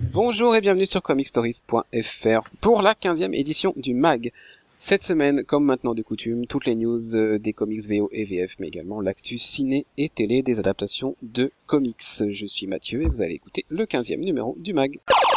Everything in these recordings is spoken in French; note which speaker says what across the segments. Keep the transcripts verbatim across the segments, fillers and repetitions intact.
Speaker 1: Bonjour et bienvenue sur comic stories point f r pour la quinzième édition du mag. Cette semaine, comme maintenant de coutume, toutes les news euh, des comics V O et V F, mais également l'actu ciné et télé des adaptations de comics. Je suis Mathieu et vous allez écouter le quinzième numéro du mag.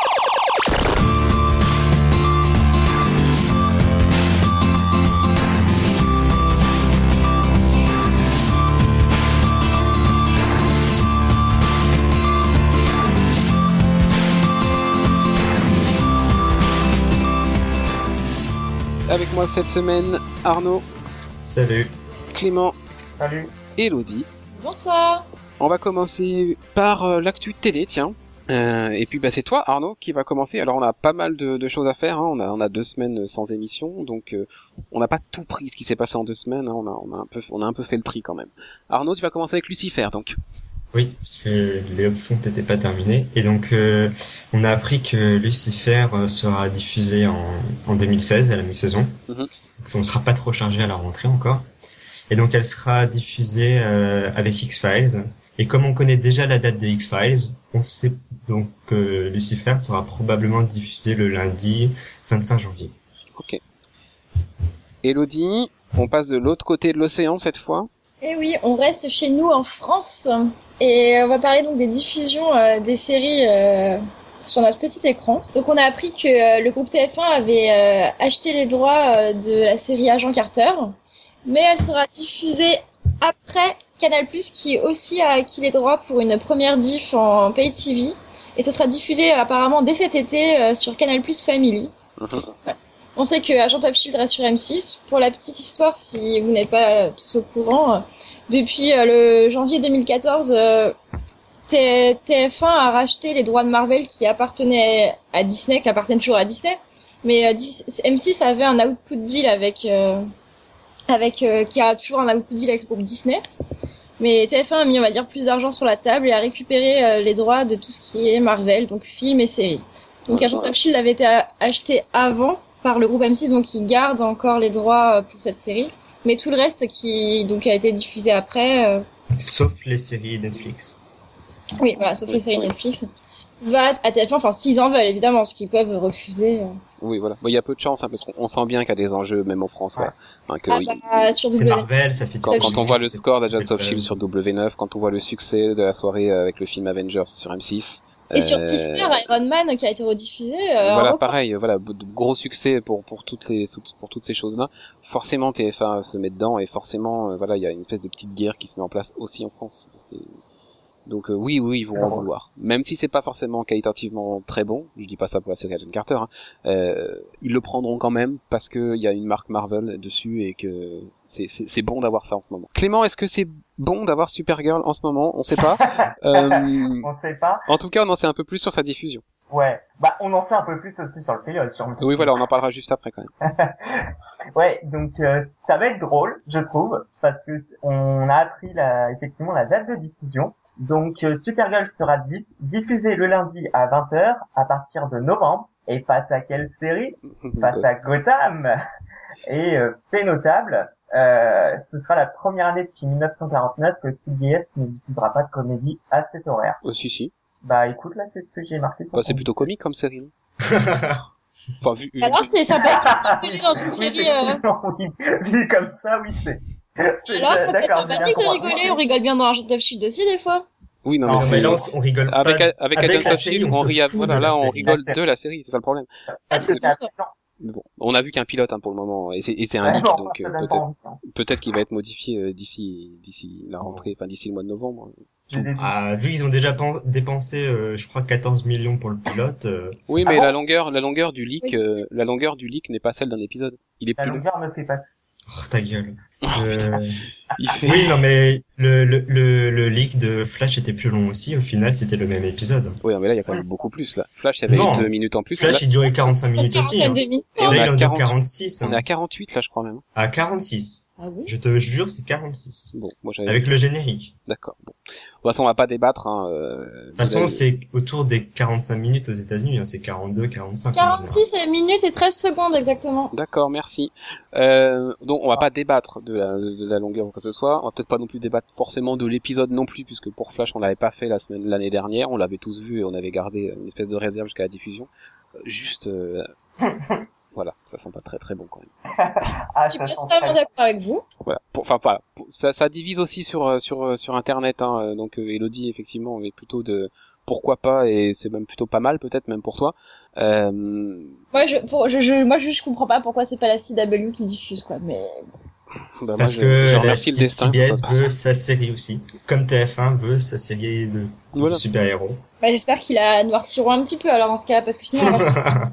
Speaker 1: Avec moi cette semaine, Arnaud.
Speaker 2: Salut.
Speaker 1: Clément.
Speaker 3: Salut.
Speaker 1: Et Elodie.
Speaker 4: Bonsoir.
Speaker 1: On va commencer par euh, l'actu télé, tiens. Euh, et puis bah c'est toi, Arnaud, qui va commencer. Alors on a pas mal de, de choses à faire. Hein. On a on a deux semaines sans émission, donc euh, on n'a pas tout pris ce qui s'est passé en deux semaines. Hein. On a on a un peu on a un peu fait le tri quand même. Arnaud, tu vas commencer avec Lucifer, donc.
Speaker 2: Oui, parce que les upfronts n'étaient pas terminés. Et donc, euh, on a appris que Lucifer sera diffusé en, en deux mille seize, à la mi-saison. Mm-hmm. Donc, on ne sera pas trop chargé à la rentrée encore. Et donc, elle sera diffusée euh, avec X-Files. Et comme on connaît déjà la date de X-Files, on sait donc que Lucifer sera probablement diffusé le lundi vingt-cinq janvier.
Speaker 1: Ok. Elodie, on passe de l'autre côté de l'océan cette fois.
Speaker 4: Eh oui, on reste chez nous en France et on va parler donc des diffusions euh, des séries euh, sur notre petit écran. Donc on a appris que euh, le groupe T F un avait euh, acheté les droits euh, de la série Agent Carter, mais elle sera diffusée après Canal+, qui aussi a acquis les droits pour une première diff en Pay T V, et ce sera diffusé apparemment dès cet été euh, sur Canal+ Family. Ouais. On sait que Agent of Shield reste sur M six. Pour la petite histoire, si vous n'êtes pas tous au courant, euh, depuis euh, le janvier deux mille quatorze, euh, T F un a racheté les droits de Marvel qui appartenaient à Disney, qui appartiennent toujours à Disney. Mais euh, M six avait un output deal avec, euh, avec euh, qui a toujours un output deal avec le groupe Disney. Mais T F un a mis, on va dire, plus d'argent sur la table et a récupéré euh, les droits de tout ce qui est Marvel, donc films et séries. Donc Agent of Shield avait été acheté avant par le groupe M six, donc ils gardent encore les droits pour cette série, mais tout le reste qui donc a été diffusé après, euh...
Speaker 2: sauf les séries Netflix.
Speaker 4: Oui, voilà, sauf les séries Netflix, va à T F un, enfin s'ils en veulent évidemment, parce qu'ils peuvent refuser. Euh...
Speaker 1: Oui, voilà. Bon, il y a peu de chance, hein, parce qu'on sent bien qu'il y a des enjeux, même en France. Ouais. Enfin, que,
Speaker 4: ah,
Speaker 1: oui,
Speaker 4: bah, sur
Speaker 2: c'est Marvel, ça fait.
Speaker 1: Quand, quand on voit le score d'Agents of Shield sur W neuf, quand on voit le succès de la soirée avec le film Avengers sur M six.
Speaker 4: Et sur euh... Sister, Iron Man qui a été rediffusé. Euh,
Speaker 1: voilà, pareil, voilà, de gros succès pour pour toutes les pour toutes ces choses-là. Forcément, T F un se met dedans et forcément, euh, voilà, il y a une espèce de petite guerre qui se met en place aussi en France. C'est... Donc euh, oui, oui, ils vont en vouloir. Même si c'est pas forcément qualitativement très bon, je dis pas ça pour la série Agent Carter, hein, euh, ils le prendront quand même parce que il y a une marque Marvel dessus et que c'est c'est, c'est bon d'avoir ça en ce moment. Clément, est-ce que c'est bon d'avoir Supergirl en ce moment? On sait pas.
Speaker 3: euh, on sait pas.
Speaker 1: En tout cas, on en sait un peu plus sur sa diffusion.
Speaker 3: Ouais, bah on en sait un peu plus aussi sur le pilote. Sur le
Speaker 1: oui, voilà, on en parlera juste après quand même.
Speaker 3: Ouais, donc euh, ça va être drôle, je trouve, parce que on a appris la, effectivement la date de diffusion. Donc euh, Supergirl sera di- diffusée le lundi à vingt heures à partir de novembre. Et face à quelle série? Face à Gotham. Et euh, fait notable, euh, ce sera la première année depuis dix-neuf cent quarante-neuf que C B S ne diffusera pas de comédie à cet horaire.
Speaker 1: Euh, si, si.
Speaker 3: Bah écoute, là c'est ce que j'ai marqué.
Speaker 1: Bah, c'est plutôt comique comme série. Enfin, vu, vu...
Speaker 4: Alors c'est sympathique dans une série. Euh...
Speaker 3: Oui, vu comme ça, oui c'est.
Speaker 4: Alors ça peut être sympathique de rigoler, on rigole bien dans Agent of Shield aussi des fois.
Speaker 1: Oui, non,
Speaker 2: non
Speaker 1: mais,
Speaker 2: mais là, on rigole pas.
Speaker 1: Avec, avec, avec Agents of Shield, on, on rit, voilà, là, on
Speaker 2: série.
Speaker 1: rigole de la série, c'est ça le problème.
Speaker 3: Parce que
Speaker 1: bon, on a vu qu'un pilote, hein, pour le moment, et c'est, et c'est un leak, donc, euh, peut-être, peut-être qu'il va être modifié, euh, d'ici, d'ici la rentrée, enfin, d'ici le mois de novembre.
Speaker 2: Ah, vu qu'ils ont déjà pen- dépensé, euh, je crois, quatorze millions pour le pilote. Euh...
Speaker 1: Oui, mais
Speaker 3: ah bon
Speaker 1: la longueur, la longueur du leak, oui. euh, la longueur du leak n'est pas celle d'un épisode. Il est
Speaker 3: la
Speaker 1: plus long.
Speaker 3: La longueur ne fait pas.
Speaker 2: Oh, ta gueule.
Speaker 1: Oh,
Speaker 2: euh...
Speaker 1: Il fait...
Speaker 2: Oui, non, mais le, le, le, le leak de Flash était plus long aussi. Au final, c'était le même épisode.
Speaker 1: Oui, mais là, il y a quand même beaucoup plus, là. Flash, il y avait
Speaker 2: non,
Speaker 1: deux minutes en plus.
Speaker 2: Flash,
Speaker 1: là...
Speaker 2: il durait quarante-cinq minutes aussi. Hein.
Speaker 4: Et
Speaker 1: on
Speaker 2: là,
Speaker 1: est
Speaker 2: il en
Speaker 1: quarante...
Speaker 2: dure quarante-six. Hein.
Speaker 1: On est à quarante-huit, là, je crois même.
Speaker 2: À quarante-six.
Speaker 4: Ah oui?
Speaker 2: Je te jure, c'est quarante-six.
Speaker 1: Bon, moi j'avais...
Speaker 2: Avec le générique.
Speaker 1: D'accord. Bon. De toute façon, on va pas débattre. Hein, euh,
Speaker 2: de toute façon,
Speaker 1: avez...
Speaker 2: c'est autour des quarante-cinq minutes aux États-Unis. Hein, c'est quarante-deux, quarante-cinq.
Speaker 4: quarante-six minutes et treize secondes exactement.
Speaker 1: D'accord, merci. Euh, donc, on va pas débattre de la, de la longueur ou quoi que ce soit. On va peut-être pas non plus débattre forcément de l'épisode non plus, puisque pour Flash, on l'avait pas fait la semaine l'année dernière. On l'avait tous vu et on avait gardé une espèce de réserve jusqu'à la diffusion. Euh, juste, euh... voilà, ça sent pas très très bon quand même.
Speaker 3: Ah,
Speaker 4: je suis pas totalement d'accord avec vous.
Speaker 1: Voilà, enfin voilà, ça, ça divise aussi sur sur sur internet, hein. Donc euh, Elodie effectivement est plutôt de pourquoi pas, et c'est même plutôt pas mal peut-être même pour toi. Euh...
Speaker 4: Moi je, pour, je, je moi je, je comprends pas pourquoi c'est pas la C W qui diffuse quoi, mais.
Speaker 1: Bah,
Speaker 2: Parce
Speaker 1: moi,
Speaker 2: que
Speaker 1: je, je
Speaker 2: la
Speaker 1: remercie le destin,
Speaker 2: C B S veut sa série aussi, comme T F un veut sa série de,
Speaker 1: voilà.
Speaker 2: de super-héros.
Speaker 4: Bah, j'espère qu'il a noircirou un petit peu alors dans ce cas, parce que sinon on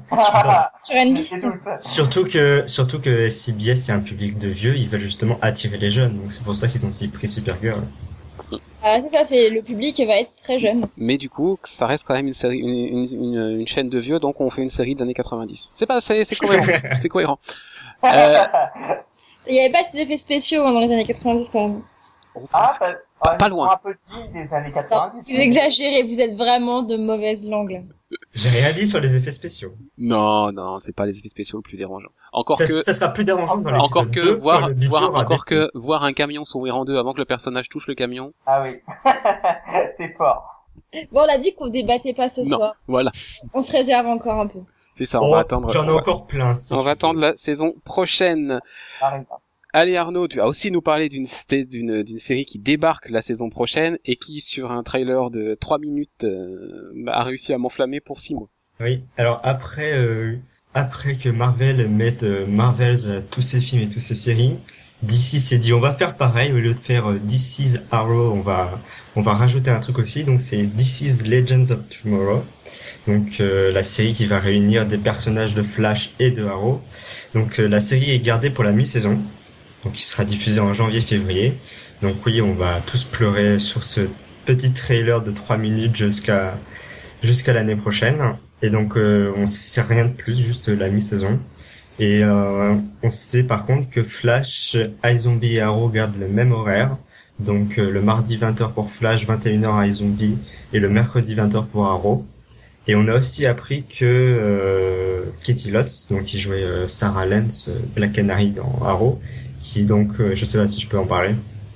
Speaker 4: va sur N B C.
Speaker 2: Surtout que surtout que C B S c'est un public de vieux, ils veulent justement attirer les jeunes, donc c'est pour ça qu'ils ont aussi pris Supergirl.
Speaker 4: Ah c'est ça, c'est le public qui va être très jeune.
Speaker 1: Mais du coup, ça reste quand même une série, une, une, une, une chaîne de vieux, donc on fait une série des années quatre-vingt-dix. C'est pas, c'est, c'est cohérent, c'est cohérent. Euh...
Speaker 4: Il y avait pas ces effets spéciaux dans les années quatre-vingt-dix quand même.
Speaker 1: Oh,
Speaker 3: ah, bah,
Speaker 1: pas, pas loin.
Speaker 3: Un peu des années quatre-vingt-dix.
Speaker 4: Non, vous exagérez, vous êtes vraiment de mauvaise langue.
Speaker 2: J'ai rien dit sur les effets spéciaux.
Speaker 1: Non, non, c'est pas les effets spéciaux le plus dérangeant. Encore
Speaker 2: ça,
Speaker 1: que
Speaker 2: ça sera plus dérangeant dans l'épisode
Speaker 1: encore que
Speaker 2: deux,
Speaker 1: voir, voir encore
Speaker 2: baissé.
Speaker 1: que voir un camion s'ouvrir en deux avant que le personnage touche le camion.
Speaker 3: Ah oui, c'est fort.
Speaker 4: Bon, on a dit qu'on débattait pas ce
Speaker 1: non,
Speaker 4: soir.
Speaker 1: Voilà.
Speaker 4: On se réserve encore un peu.
Speaker 1: C'est ça, on
Speaker 2: oh,
Speaker 1: va attendre.
Speaker 2: J'en ai
Speaker 1: on
Speaker 2: encore
Speaker 1: va,
Speaker 2: plein. Si
Speaker 1: on va attendre la saison prochaine.
Speaker 3: Arrive.
Speaker 1: Allez Arnaud, tu vas aussi nous parler d'une d'une d'une série qui débarque la saison prochaine et qui, sur un trailer de trois minutes, euh, a réussi à m'enflammer pour six mois.
Speaker 2: Oui. Alors après, euh, après que Marvel mette euh, Marvels à tous ses films et toutes ses séries, D C s'est dit on va faire pareil, au lieu de faire euh, D C's Arrow, on va on va rajouter un truc aussi. Donc c'est D C's Legends of Tomorrow. Donc euh, la série qui va réunir des personnages de Flash et de Arrow. Donc euh, la série est gardée pour la mi-saison. Donc il sera diffusé en janvier-février. Donc oui, on va tous pleurer sur ce petit trailer de trois minutes jusqu'à jusqu'à l'année prochaine. Et donc euh, on sait rien de plus, juste la mi-saison. Et euh, on sait par contre que Flash, iZombie et Arrow gardent le même horaire. Donc euh, le mardi vingt heures pour Flash, vingt et une heures iZombie et le mercredi vingt heures pour Arrow. Et on a aussi appris que euh, Katie Lotz, donc qui jouait euh, Sarah Lance, euh, Black Canary dans Arrow, qui donc, euh, je sais pas si je peux en parler.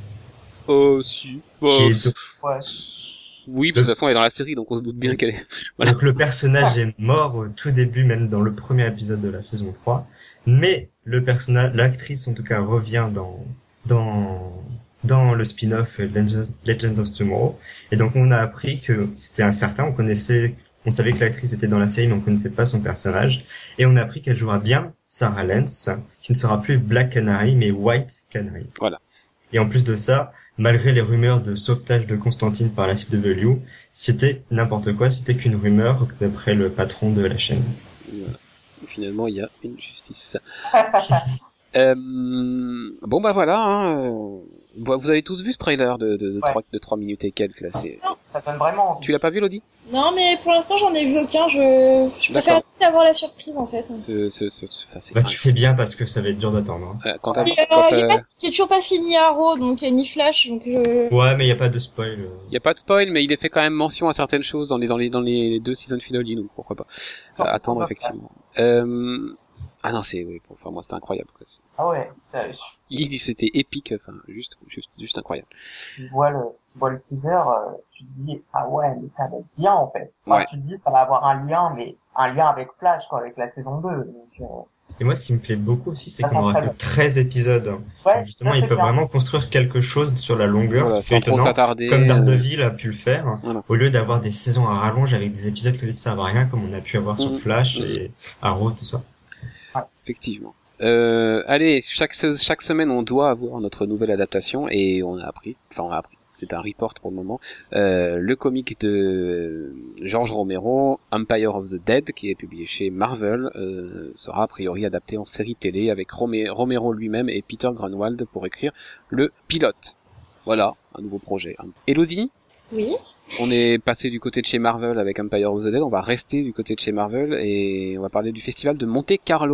Speaker 1: Oh, si. Oh,
Speaker 2: Qui est donc...
Speaker 3: Ouais.
Speaker 1: Oui, parce que de toute façon, elle est dans la série, donc on se doute bien qu'elle est...
Speaker 2: Voilà. Donc le personnage est mort au tout début, même dans le premier épisode de la saison trois. Mais le personnage, l'actrice en tout cas, revient dans, dans, dans le spin-off Legends, Legends of Tomorrow. Et donc on a appris que c'était incertain, on connaissait, on savait que l'actrice était dans la série, mais on connaissait pas son personnage. Et on a appris qu'elle jouera bien Sarah Lance, qui ne sera plus Black Canary, mais White Canary.
Speaker 1: Voilà.
Speaker 2: Et en plus de ça, malgré les rumeurs de sauvetage de Constantine par la C W, c'était n'importe quoi, c'était qu'une rumeur d'après le patron de la chaîne.
Speaker 1: Voilà. Finalement, il y a une justice. euh, bon bah voilà, hein, euh, vous avez tous vu ce trailer de, de, de,
Speaker 3: ouais.
Speaker 1: trois, de trois minutes et quelques là, c'est...
Speaker 3: Ça donne vraiment envie.
Speaker 1: Tu l'as pas vu, Lodi?
Speaker 4: Non, mais pour l'instant, j'en ai vu aucun. Je, je préfère avoir la surprise, en fait.
Speaker 1: Ce, ce, ce, enfin, c'est
Speaker 2: bah, tu fais bien parce que ça va être dur d'attendre. Hein.
Speaker 1: Euh, quand t'as,
Speaker 4: euh,
Speaker 1: quand
Speaker 4: j'ai,
Speaker 1: euh...
Speaker 4: pas, j'ai toujours pas fini Arrow, donc ni Flash, donc je...
Speaker 2: Ouais, mais y a pas de spoil.
Speaker 1: Il y a pas de spoil, mais il est fait quand même mention à certaines choses dans les dans les dans les deux season finale, donc pourquoi pas euh, attendre effectivement. Euh... Ah non, c'est oui, enfin moi c'était incroyable quoi.
Speaker 3: Ah ouais,
Speaker 1: il dit c'était épique, enfin juste juste juste incroyable.
Speaker 3: Tu vois le tu vois le teaser, euh, tu te dis ah ouais, mais ça va être bien en fait. Enfin,
Speaker 1: ouais.
Speaker 3: Tu te dis ça va avoir un lien, mais un lien avec Flash quoi, avec la saison deux. Donc, euh...
Speaker 2: Et moi, ce qui me plaît beaucoup aussi, c'est qu'on aura que treize épisodes.
Speaker 3: Ouais,
Speaker 2: donc justement, ils peuvent bien. Vraiment construire quelque chose sur la longueur,
Speaker 1: voilà,
Speaker 2: c'est étonnant, comme Daredevil a pu le faire,
Speaker 1: voilà.
Speaker 2: Au lieu d'avoir des saisons à rallonge avec des épisodes que ça va rien, comme on a pu avoir mmh. sur Flash mmh. et Arrow, tout ça.
Speaker 1: Ouais. Effectivement. Euh, allez, chaque chaque semaine, on doit avoir notre nouvelle adaptation et on a appris, enfin on a appris. C'est un report pour le moment. Euh, le comic de George Romero, Empire of the Dead, qui est publié chez Marvel, euh, sera a priori adapté en série télé avec Romé- Romero lui-même et Peter Grunwald pour écrire le pilote. Voilà, un nouveau projet. Elodie ?
Speaker 4: Oui.
Speaker 1: On est passé du côté de chez Marvel avec Empire of the Dead, on va rester du côté de chez Marvel et on va parler du festival de Monte Carlo.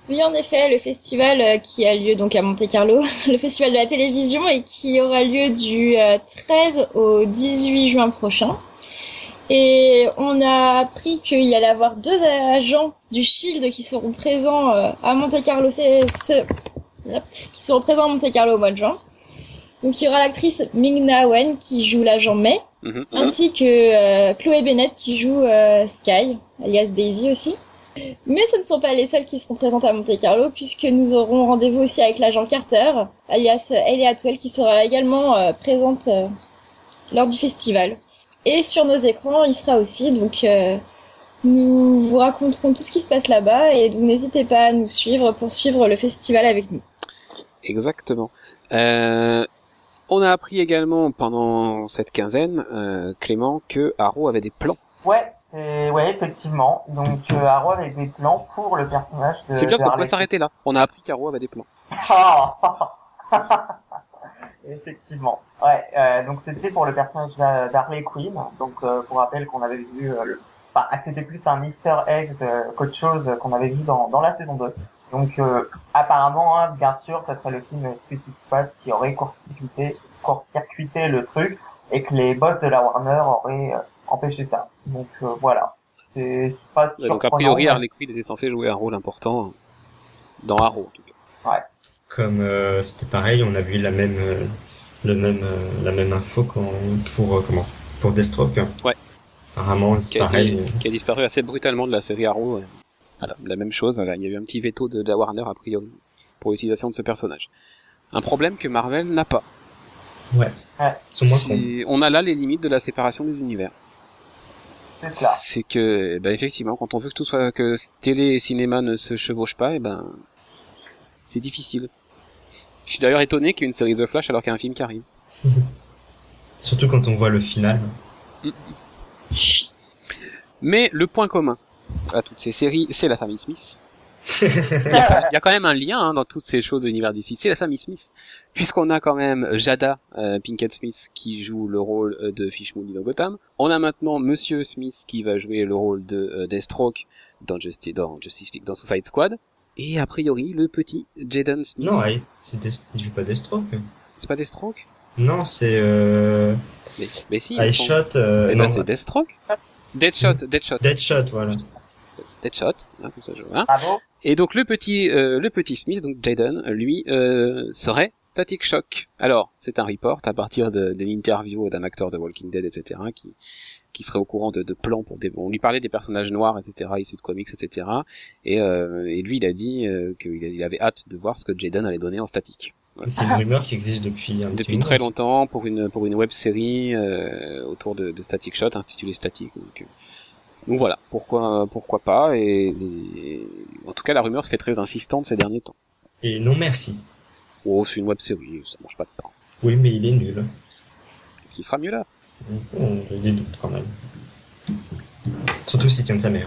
Speaker 4: Oui, en effet, le festival euh, qui a lieu donc à Monte-Carlo, le festival de la télévision, et qui aura lieu du euh, treize au dix-huit juin prochain. Et on a appris qu'il y allait avoir deux agents du Shield qui seront présents euh, à Monte-Carlo, c'est, ce, qui seront présents à Monte-Carlo au mois de juin. Donc il y aura l'actrice Ming-Na Wen qui joue l'agent May, mm-hmm. ainsi que euh, Chloé Bennett qui joue euh, Sky, alias Daisy aussi. Mais ce ne sont pas les seuls qui seront présents à Monte-Carlo, puisque nous aurons rendez-vous aussi avec l'agent Carter, alias Hayley Atwell, qui sera également euh, présente euh, lors du festival. Et sur nos écrans, il sera aussi, donc euh, nous vous raconterons tout ce qui se passe là-bas, et donc n'hésitez pas à nous suivre pour suivre le festival avec nous.
Speaker 1: Exactement. Euh... On a appris également pendant cette quinzaine, euh, Clément, que Arrow avait des plans.
Speaker 3: Ouais, et, ouais, effectivement. Donc euh, Arrow avait des plans pour le personnage de.
Speaker 1: C'est bien parce qu'on peut s'arrêter là. On a appris qu'Arrow avait des plans.
Speaker 3: Effectivement. Ouais. Euh, donc c'était pour le personnage d'Harley Quinn. Donc euh, pour rappel qu'on avait vu, euh, le... enfin c'était plus un Easter egg de... qu'autre chose qu'on avait vu dans dans la saison deux. Donc euh, apparemment, hein, bien sûr, ça serait le film Suicide Squad qui aurait court-circuité, court-circuité le truc et que les boss de la Warner auraient euh, empêché ça. Donc euh, voilà, c'est pas surprenant.
Speaker 1: Donc a priori, Harley Quinn était censé jouer un rôle important dans Arrow. En tout cas.
Speaker 3: Ouais.
Speaker 2: Comme euh, c'était pareil, on a vu la même, euh, le même, euh, la même info quand, pour euh, comment, pour Deathstroke.
Speaker 1: Ouais.
Speaker 2: Apparemment, c'est
Speaker 1: qui a,
Speaker 2: pareil.
Speaker 1: Qui, qui a disparu assez brutalement de la série Arrow. Ouais. Voilà, la même chose, voilà, il y a eu un petit veto de, de la Warner a priori pour l'utilisation de ce personnage. Un problème que Marvel n'a pas.
Speaker 2: Ouais.
Speaker 3: ouais.
Speaker 2: C'est moins con.
Speaker 1: On a là les limites de la séparation des univers.
Speaker 3: C'est ça.
Speaker 1: C'est que, ben effectivement, quand on veut que tout soit, que télé et cinéma ne se chevauchent pas, et ben, c'est difficile. Je suis d'ailleurs étonné qu'il y ait une série The Flash alors qu'il y a un film qui arrive.
Speaker 2: Surtout quand on voit le final.
Speaker 1: Mm. Mais le point commun à toutes ces séries, c'est la famille Smith. il, y a, il y a quand même un lien hein, dans toutes ces choses de l'univers d'ici, c'est la famille Smith. Puisqu'on a quand même Jada euh, Pinkett Smith qui joue le rôle de Fish Mooney dans Gotham. On a maintenant Monsieur Smith qui va jouer le rôle de euh, Deathstroke dans Justice, dans Justice League, dans Suicide Squad. Et a priori, le petit Jaden Smith...
Speaker 2: Non, il, c'est Death, il joue pas Deathstroke.
Speaker 1: C'est pas Deathstroke?
Speaker 2: Non, c'est... Euh...
Speaker 1: Mais, mais si...
Speaker 2: I shot... Euh...
Speaker 1: Eh ben c'est Deathstroke. Deadshot, Deadshot.
Speaker 2: Deadshot, voilà.
Speaker 1: Deadshot, hein, comme ça je vois.
Speaker 3: Bravo.
Speaker 1: Et donc le petit, euh, le petit Smith, donc Jaden, lui, euh, serait Static Shock. Alors, c'est un report à partir de, de l'interview d'un acteur de Walking Dead, et cetera, qui, qui serait au courant de, de plans pour des, on lui parlait des personnages noirs, et cetera, issus de comics, et cetera. Et, euh, et lui, il a dit euh, qu'il avait hâte de voir ce que Jaden allait donner en statique.
Speaker 2: Voilà. C'est une rumeur qui existe depuis un petit
Speaker 1: Depuis très longtemps pour une pour une web série euh, autour de, de Static Shot intitulée Static. Donc, euh, donc voilà, pourquoi pourquoi pas et, et en tout cas la rumeur se fait très insistante ces derniers temps.
Speaker 2: Et non merci.
Speaker 1: Oh, c'est une web série, ça mange pas de pain.
Speaker 2: Oui, mais il est nul.
Speaker 1: Qui sera mieux là?
Speaker 2: On a des doutes quand même. Surtout s'il tient de sa mère.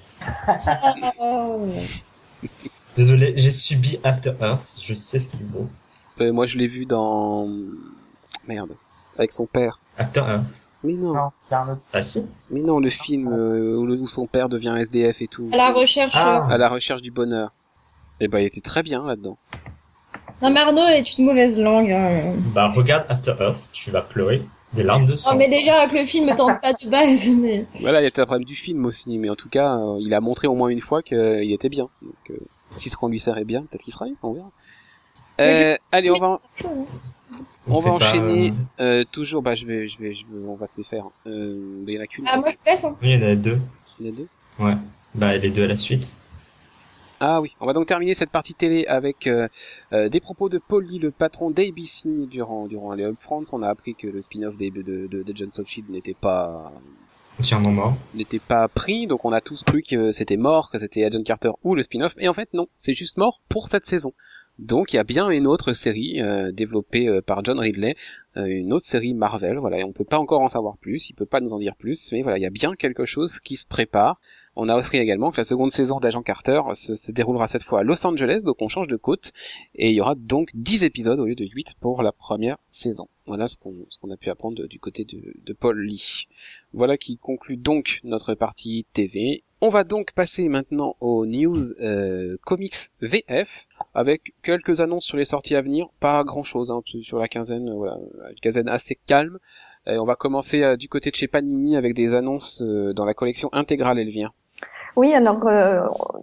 Speaker 2: Désolé, j'ai subi After Earth, je sais ce qu'il vaut.
Speaker 1: Euh, moi je l'ai vu dans... Merde. Avec son père.
Speaker 2: After Earth.
Speaker 1: Mais non.
Speaker 3: Non, c'est un autre.
Speaker 2: Ah si.
Speaker 1: Mais non, le film euh, où son père devient S D F et tout.
Speaker 4: À la recherche.
Speaker 2: Ah.
Speaker 1: À la recherche du bonheur. Et bah il était très bien là-dedans.
Speaker 4: Non, mais Arnaud est une mauvaise langue. Hein.
Speaker 2: Bah regarde After Earth, tu vas pleurer des larmes de sang.
Speaker 4: Non, mais déjà que le film ne tente pas de base. Mais...
Speaker 1: Voilà, il y a peut-être un problème du film aussi, mais en tout cas, euh, il a montré au moins une fois qu'il était bien. Donc, euh, si ce qu'on lui serrait bien, peut-être qu'il sera bien, on verra. Euh, allez, on va, en... on, on va enchaîner. Pas... Euh, toujours, bah je vais, je vais, je vais, on va se les faire. Euh, il y en a qu'une.
Speaker 4: Ah, moi je laisse. Hein.
Speaker 2: Oui, il y en a deux.
Speaker 1: Il y en a deux.
Speaker 2: Ouais. Bah les deux à la suite.
Speaker 1: Ah oui, on va donc terminer cette partie télé avec euh, euh, des propos de Paulie, le patron d'A B C durant durant les Upfronts. On a appris que le spin-off de de, de, de Agents of Shield n'était pas
Speaker 2: entièrement mort,
Speaker 1: n'était pas pris, donc on a tous cru que c'était mort, que c'était Agent Carter ou le spin-off, et en fait non, c'est juste mort pour cette saison. Donc il y a bien une autre série euh, développée euh, par John Ridley, euh, une autre série Marvel, voilà, et on peut pas encore en savoir plus, il peut pas nous en dire plus, mais voilà, il y a bien quelque chose qui se prépare. On a appris également que la seconde saison d'Agent Carter se, se déroulera cette fois à Los Angeles, donc on change de côte, et il y aura donc dix épisodes au lieu de huit pour la première saison. Voilà ce qu'on, ce qu'on a pu apprendre de, du côté de, de Paul Lee. Voilà qui conclut donc notre partie T V, On va donc passer maintenant aux news euh, comics V F, avec quelques annonces sur les sorties à venir, pas grand-chose hein, sur la quinzaine, euh, voilà, une quinzaine assez calme. Et on va commencer euh, du côté de chez Panini avec des annonces euh, dans la collection intégrale Elvire.
Speaker 5: Oui, alors euh,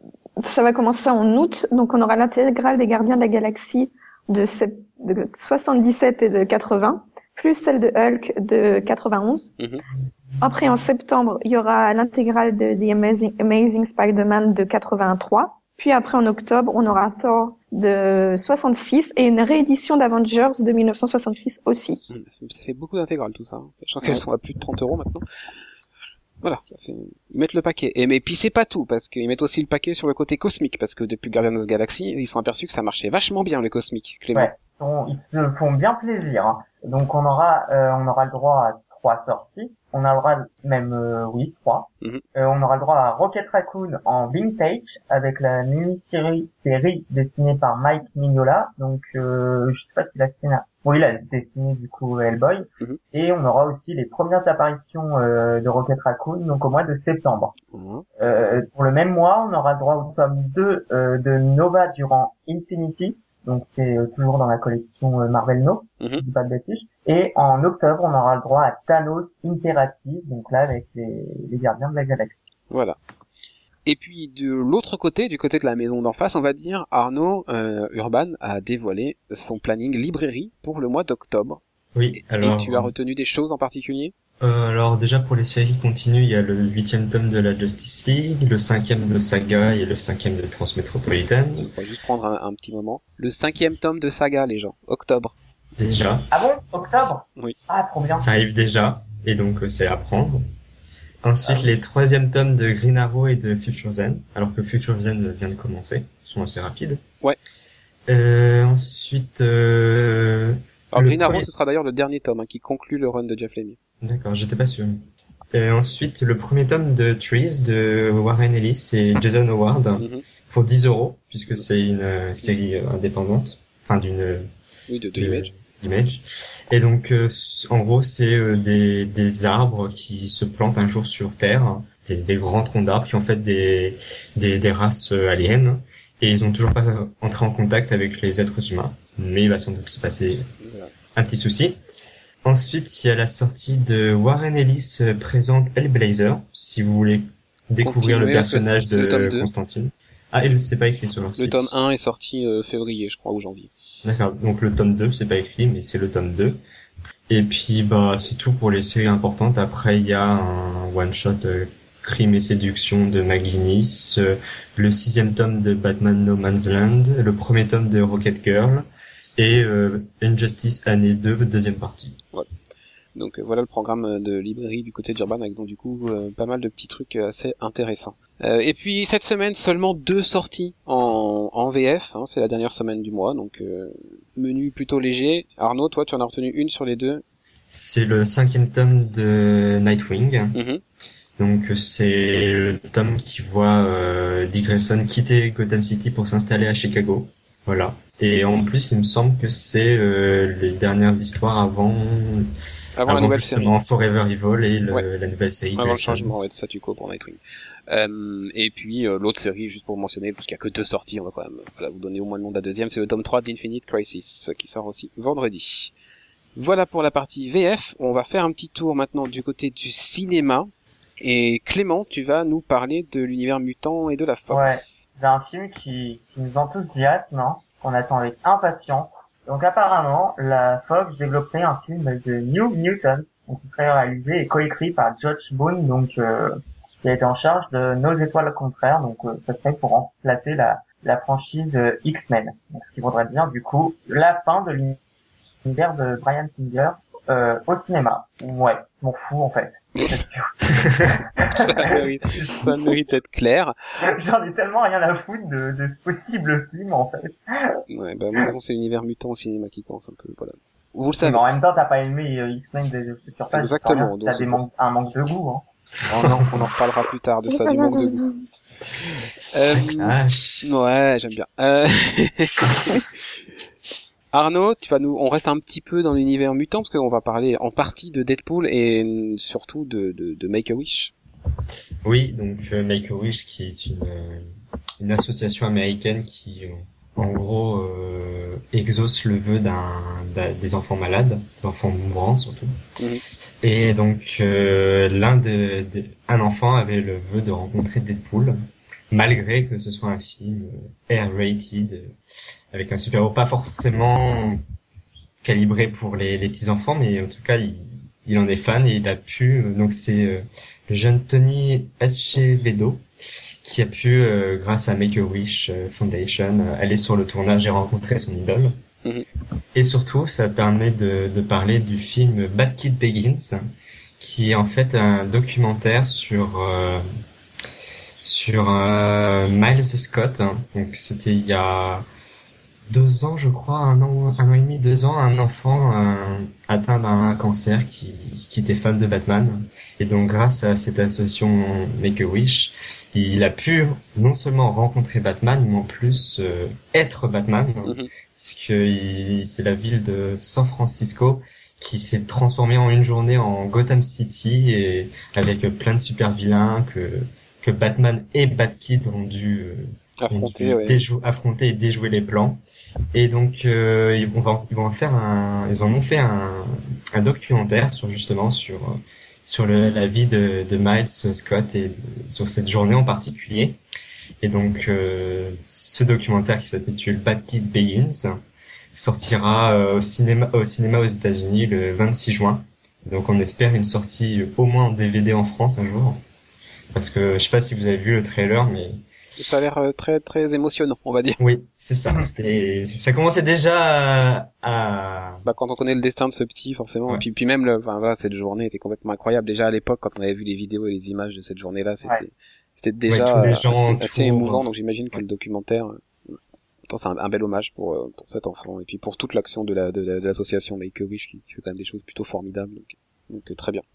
Speaker 5: ça va commencer en août, donc on aura l'intégrale des Gardiens de la Galaxie de, de soixante-dix-sept et de quatre-vingts, plus celle de Hulk de quatre-vingt-onze. Mm-hmm. Après, en septembre, il y aura l'intégrale de The Amazing, Amazing Spider-Man de quatre-vingt-trois. Puis après, en octobre, on aura Thor de soixante-six et une réédition d'Avengers de mille neuf cent soixante-six aussi.
Speaker 1: Ça fait beaucoup d'intégrales tout ça, hein, sachant qu'elles sont à plus de trente euros maintenant. Voilà, ça fait... ils mettent le paquet. Et mais puis c'est pas tout, parce qu'ils mettent aussi le paquet sur le côté cosmique, parce que depuis Guardians of the Galaxy, ils sont aperçus que ça marchait vachement bien le cosmique. Clément.
Speaker 3: Ouais, on, ils se font bien plaisir. Hein. Donc on aura, euh, on aura le droit à trois sorties. On aura même, euh, oui, trois. Mm-hmm. Euh, on aura le droit à Rocket Raccoon en vintage avec la mini-série série dessinée par Mike Mignola. Donc, euh, je sais pas si la scène. Bon, il a dessiné du coup Hellboy. Mm-hmm. Et on aura aussi les premières apparitions euh, de Rocket Raccoon, donc au mois de septembre. Mm-hmm. Euh, pour le même mois, on aura le droit au tome deux euh, de Nova durant Infinity. Donc c'est euh, toujours dans la collection euh, Marvel No, mm-hmm. je dis pas de bêtises. Et en octobre, on aura le droit à Thanos Imperative, donc là avec les, les Gardiens de la Galaxie.
Speaker 1: Voilà. Et puis de l'autre côté, du côté de la maison d'en face, on va dire, Arnaud euh, Urban a dévoilé son planning librairie pour le mois d'octobre.
Speaker 2: Oui, alors...
Speaker 1: Et tu as retenu des choses en particulier ?
Speaker 2: Euh, alors déjà pour les séries continues, il y a le huitième tome de la Justice League, le cinquième de Saga et le cinquième de Transmétropolitan.
Speaker 1: On va juste prendre un, un petit moment. Le cinquième tome de Saga, les gens, octobre.
Speaker 2: Déjà.
Speaker 3: Ah bon, octobre ?
Speaker 1: Oui.
Speaker 3: Ah, trop bien.
Speaker 2: Ça arrive déjà, et donc euh, c'est à prendre. Ensuite, ah. les troisième tomes de Green Arrow et de Future Zen, alors que Future Zen vient de commencer, ils sont assez rapides.
Speaker 1: Ouais.
Speaker 2: Euh, ensuite... Euh,
Speaker 1: alors Green Arrow, premier... ce sera d'ailleurs le dernier tome hein, qui conclut le run de Jeff Lemire.
Speaker 2: D'accord, j'étais pas sûr. Et ensuite, le premier tome de Trees de Warren Ellis et Jason Howard mm-hmm. pour dix euros, puisque mm-hmm. c'est une euh, série euh, indépendante, enfin d'une...
Speaker 1: Oui, de, de, de Image.
Speaker 2: Image. Et donc, euh, en gros, c'est euh, des, des arbres qui se plantent un jour sur Terre, des, des grands troncs d'arbres qui ont fait des, des, des races euh, aliens, et ils ont toujours pas entré en contact avec les êtres humains. Mais il va sans doute se passer voilà. un petit souci. Ensuite, il y a la sortie de Warren Ellis euh, présente Hellblazer, si vous voulez découvrir Continuez, le personnage de le Constantine. Ah, et c'est pas écrit sur leur
Speaker 1: le
Speaker 2: site.
Speaker 1: Le tome un est sorti euh, février, je crois, ou janvier.
Speaker 2: D'accord, donc le tome deux, c'est pas écrit, mais c'est le tome deux. Et puis, bah, c'est tout pour les séries importantes. Après, il y a un one-shot euh, Crime et séduction de McGuinness, euh, le sixième tome de Batman No Man's Land, le premier tome de Rocket Girl, et euh, Injustice année deux, deuxième partie.
Speaker 1: Voilà. Donc euh, voilà le programme de librairie du côté d'Urban avec donc du coup euh, pas mal de petits trucs assez intéressants. Euh, et puis cette semaine seulement deux sorties en, en V F, hein, c'est la dernière semaine du mois, donc euh, menu plutôt léger. Arnaud, toi tu en as retenu une sur les deux.
Speaker 2: C'est le cinquième tome de Nightwing.
Speaker 1: Mm-hmm.
Speaker 2: Donc c'est le tome qui voit euh, Dick Grayson quitter Gotham City pour s'installer à Chicago. Voilà. Et en plus, il me semble que c'est euh, les dernières histoires avant,
Speaker 1: avant, avant la nouvelle
Speaker 2: justement
Speaker 1: série.
Speaker 2: Forever Evil et le,
Speaker 1: ouais.
Speaker 2: la nouvelle série.
Speaker 1: Avant le changement ouais, de statu quo pour Nightwing. Euh, et puis euh, l'autre série, juste pour mentionner, parce qu'il y a que deux sorties, on va quand même voilà, vous donner au moins le nom de la deuxième, c'est le tome trois d'Infinite Crisis, qui sort aussi vendredi. Voilà pour la partie V F. On va faire un petit tour maintenant du côté du cinéma. Et Clément, tu vas nous parler de l'univers mutant et de la Fox.
Speaker 3: Ouais, c'est un film qui, qui nous enthousiasme, hein, qu'on attend avec impatience. Donc apparemment, la Fox développerait un film de New Mutants, donc qui serait réalisé et coécrit par Josh Boone, donc euh, qui a été en charge de Nos étoiles contraires, donc euh, ça serait pour remplacer la, la franchise euh, X-Men. Donc, ce qui voudrait dire du coup la fin de l'univers de Bryan Singer euh, au cinéma. Ouais, je m'en fous en fait.
Speaker 1: ça, mérite, ça mérite d'être clair.
Speaker 3: J'en ai tellement rien à foutre de, de ce possible film en fait.
Speaker 1: Ouais, bah moi de toute façon c'est l'univers mutant au cinéma qui commence un peu, voilà. Vous le savez.
Speaker 3: Mais en même temps t'as pas aimé euh, X-Men de Future Past.
Speaker 1: Exactement.
Speaker 3: T'as des manques, un manque de goût, hein.
Speaker 1: Oh non, on en reparlera plus tard de ça, du manque de goût. Euh, ouais, j'aime bien. Euh... Arnaud, tu vas nous, on reste un petit peu dans l'univers mutant parce qu'on va parler en partie de Deadpool et surtout de, de, de Make-A-Wish.
Speaker 2: Oui, donc euh, Make-A-Wish qui est une, euh, une association américaine qui, euh, en gros, euh, exauce le vœu d'un, d'un des enfants malades, des enfants mourants surtout.
Speaker 1: Mmh.
Speaker 2: Et donc euh, l'un de, de un enfant avait le vœu de rencontrer Deadpool, malgré que ce soit un film euh, R-rated euh, avec un super-héros pas forcément calibré pour les, les petits enfants, mais en tout cas il, il en est fan et il a pu. Donc c'est euh, le jeune Tony Acevedo qui a pu, euh, grâce à Make-A-Wish Foundation, euh, aller sur le tournage et rencontrer son idole.
Speaker 1: Mmh.
Speaker 2: Et surtout, ça permet de, de parler du film Bad Kid Begins, qui est en fait un documentaire sur euh, sur euh, Miles Scott. Donc c'était il y a deux ans, je crois, un an, un an et demi, deux ans, un enfant euh, atteint d'un cancer qui, qui était fan de Batman. Et donc, grâce à cette association Make-A-Wish, il a pu non seulement rencontrer Batman, mais en plus euh, être Batman,
Speaker 1: Mmh.
Speaker 2: puisque il- c'est la ville de San Francisco qui s'est transformée en une journée en Gotham City et avec plein de super vilains que que Batman et Batkid ont dû euh,
Speaker 1: Affronter,
Speaker 2: ont dû
Speaker 1: ouais.
Speaker 2: déjou- affronter et déjouer les plans. Et donc euh, ils vont ils vont en faire un ils en ont fait un un documentaire sur justement sur sur le, la vie de de Miles Scott et de- sur cette journée en particulier. Et donc euh, ce documentaire qui s'intitule Bad Kid Begins sortira euh, au cinéma au cinéma aux États-Unis le vingt-six juin. Donc on espère une sortie euh, au moins en D V D en France un jour. Parce que je sais pas si vous avez vu le trailer, mais
Speaker 1: Ça a l'air euh, très très émotionnant, on va dire.
Speaker 2: oui, c'est ça. C'était, ça commençait déjà à, à...
Speaker 1: Bah, quand on connaît le destin de ce petit, forcément,
Speaker 2: Ouais.
Speaker 1: et puis, puis même, le, enfin, voilà, cette journée était complètement incroyable. Déjà à l'époque, quand on avait vu les vidéos et les images de cette journée-là, c'était,
Speaker 3: Ouais.
Speaker 1: c'était
Speaker 2: Ouais,
Speaker 1: déjà
Speaker 2: tous les
Speaker 1: euh,
Speaker 2: gens
Speaker 1: assez,
Speaker 2: autour.
Speaker 1: assez émouvant. Donc j'imagine que le documentaire, euh, pourtant, c'est un, un bel hommage pour euh, pour cet enfant et puis pour toute l'action de la de, la- de l'association Make-A-Wish qui, qui fait quand même des choses plutôt formidables. Donc, donc euh, très bien.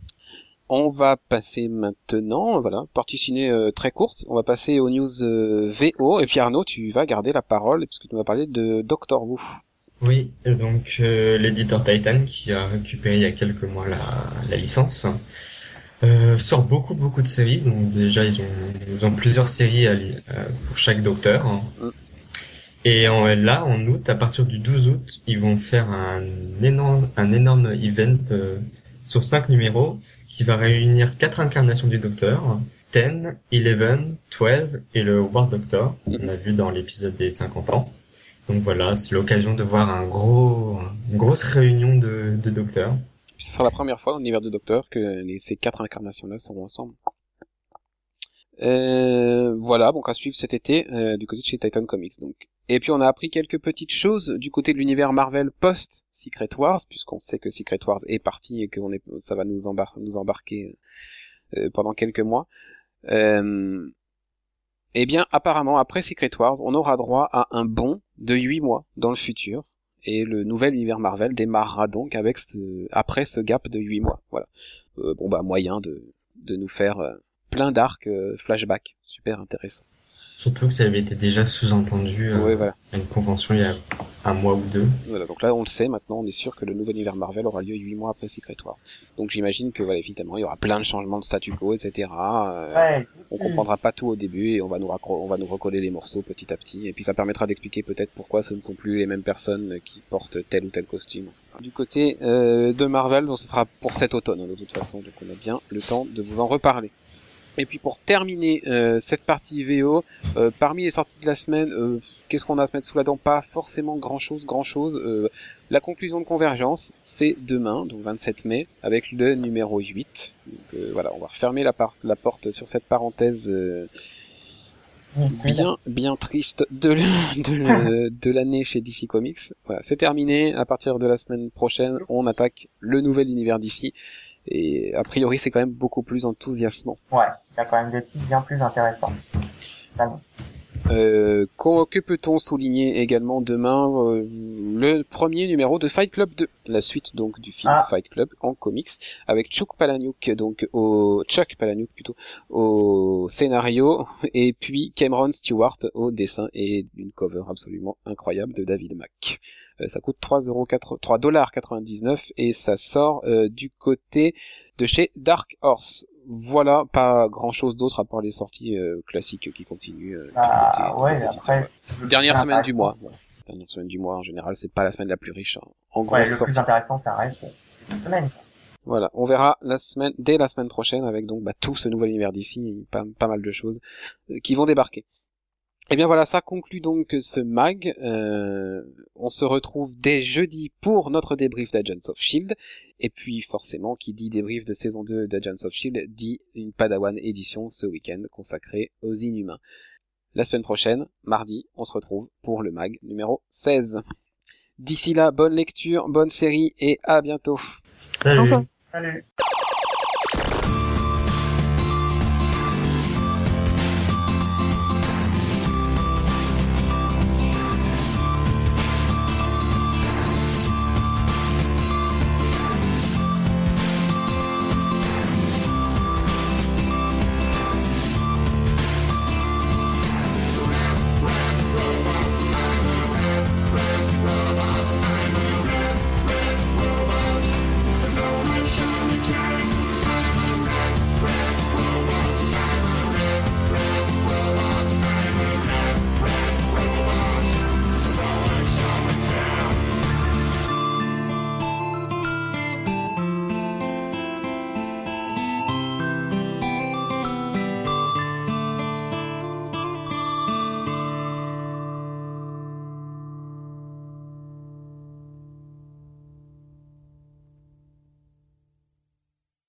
Speaker 1: On va passer maintenant, voilà, partie ciné euh, très courte. On va passer aux news euh, V O. Et puis Arnaud, tu vas garder la parole puisque tu vas parler de Doctor Who.
Speaker 2: Oui, et donc euh, l'éditeur Titan qui a récupéré il y a quelques mois la, la licence euh, sort beaucoup beaucoup de séries. Donc déjà ils ont ils ont plusieurs séries à li- euh, pour chaque docteur.
Speaker 1: Mm.
Speaker 2: Et en, là en août, à partir du douze août, ils vont faire un énorme un énorme event euh, sur cinq numéros qui va réunir quatre incarnations du docteur. dix, eleven, douze et le War Doctor, qu'on a vu dans l'épisode des cinquante ans. Donc voilà, c'est l'occasion de voir un gros, une grosse réunion de, de docteurs.
Speaker 1: Puis ce sera la première fois dans l'univers de Docteur que les, ces quatre incarnations-là seront ensemble. Euh, voilà, donc à suivre cet été euh, du côté de chez Titan Comics. Donc. Et puis on a appris quelques petites choses du côté de l'univers Marvel post Secret Wars, puisqu'on sait que Secret Wars est parti et que on est, ça va nous, embar nous embarquer euh, pendant quelques mois. Euh, eh bien, apparemment, après Secret Wars, on aura droit à un bond de huit mois dans le futur. Et le nouvel univers Marvel démarrera donc avec ce, après ce gap de huit mois. Voilà. Euh, bon bah moyen de, de nous faire euh, plein d'arcs euh, flashback. Super intéressant.
Speaker 2: Surtout que ça avait été déjà sous-entendu euh,
Speaker 1: Ouais, voilà.
Speaker 2: à une convention il y a un mois ou deux.
Speaker 1: Voilà, donc là on le sait maintenant, on est sûr que le nouvel univers Marvel aura lieu huit mois après Secret Wars. Donc j'imagine que voilà, évidemment il y aura plein de changements de statu quo, et cetera. Euh,
Speaker 3: Ouais.
Speaker 1: on comprendra pas tout au début et on va nous raccro- on va nous recoller les morceaux petit à petit. Et puis ça permettra d'expliquer peut-être pourquoi ce ne sont plus les mêmes personnes qui portent tel ou tel costume. Du côté euh, de Marvel, donc ce sera pour cet automne hein, de toute façon, donc on a bien le temps de vous en reparler. Et puis pour terminer euh, cette partie V O, euh, parmi les sorties de la semaine, euh, qu'est-ce qu'on a à se mettre sous la dent? Pas forcément grand-chose, grand-chose. Euh, la conclusion de Convergence, c'est demain, donc vingt-sept mai, avec le numéro huit. Donc euh, voilà, on va refermer la, par- la porte sur cette parenthèse euh, bien bien triste de le- de le- de l'année chez D C Comics. Voilà, c'est terminé. À partir de la semaine prochaine, on attaque le nouvel univers D C. Et a priori, c'est quand même beaucoup plus enthousiasmant.
Speaker 3: Ouais, il y a quand même des titres bien plus intéressants. Vraiment.
Speaker 1: Euh, que peut-on souligner également demain euh, le premier numéro de Fight Club deux, la suite donc du film
Speaker 3: ah.
Speaker 1: Fight Club en comics avec Chuck Palahniuk donc au Chuck Palahniuk plutôt au scénario et puis Cameron Stewart au dessin et une cover absolument incroyable de David Mack. Euh, ça coûte trois dollars quatre-vingt-dix-neuf et ça sort euh, du côté de chez Dark Horse. voilà, pas grand chose d'autre à part les sorties euh, classiques qui continuent. Euh,
Speaker 3: bah, ouais, après.
Speaker 1: Ouais. Dernière semaine du mois. Voilà. Dernière semaine du mois en général, c'est pas la semaine la plus riche. Hein. En gros,
Speaker 3: ouais, le
Speaker 1: sortie.
Speaker 3: plus intéressant, ça reste une semaine.
Speaker 1: Voilà, on verra la semaine, dès la semaine prochaine avec donc bah, tout ce nouvel univers d'ici, pas, pas mal de choses euh, qui vont débarquer. Et bien voilà, ça conclut donc ce mag. Euh, on se retrouve dès jeudi pour notre débrief d'Agents of Shield. Et puis forcément, qui dit débrief de saison deux d'Agents of Shield, dit une Padawan édition ce week-end consacrée aux Inhumains. La semaine prochaine, mardi, on se retrouve pour le mag numéro seize. D'ici là, bonne lecture, bonne série et à bientôt.
Speaker 2: Salut.
Speaker 5: Enfin.
Speaker 3: Salut.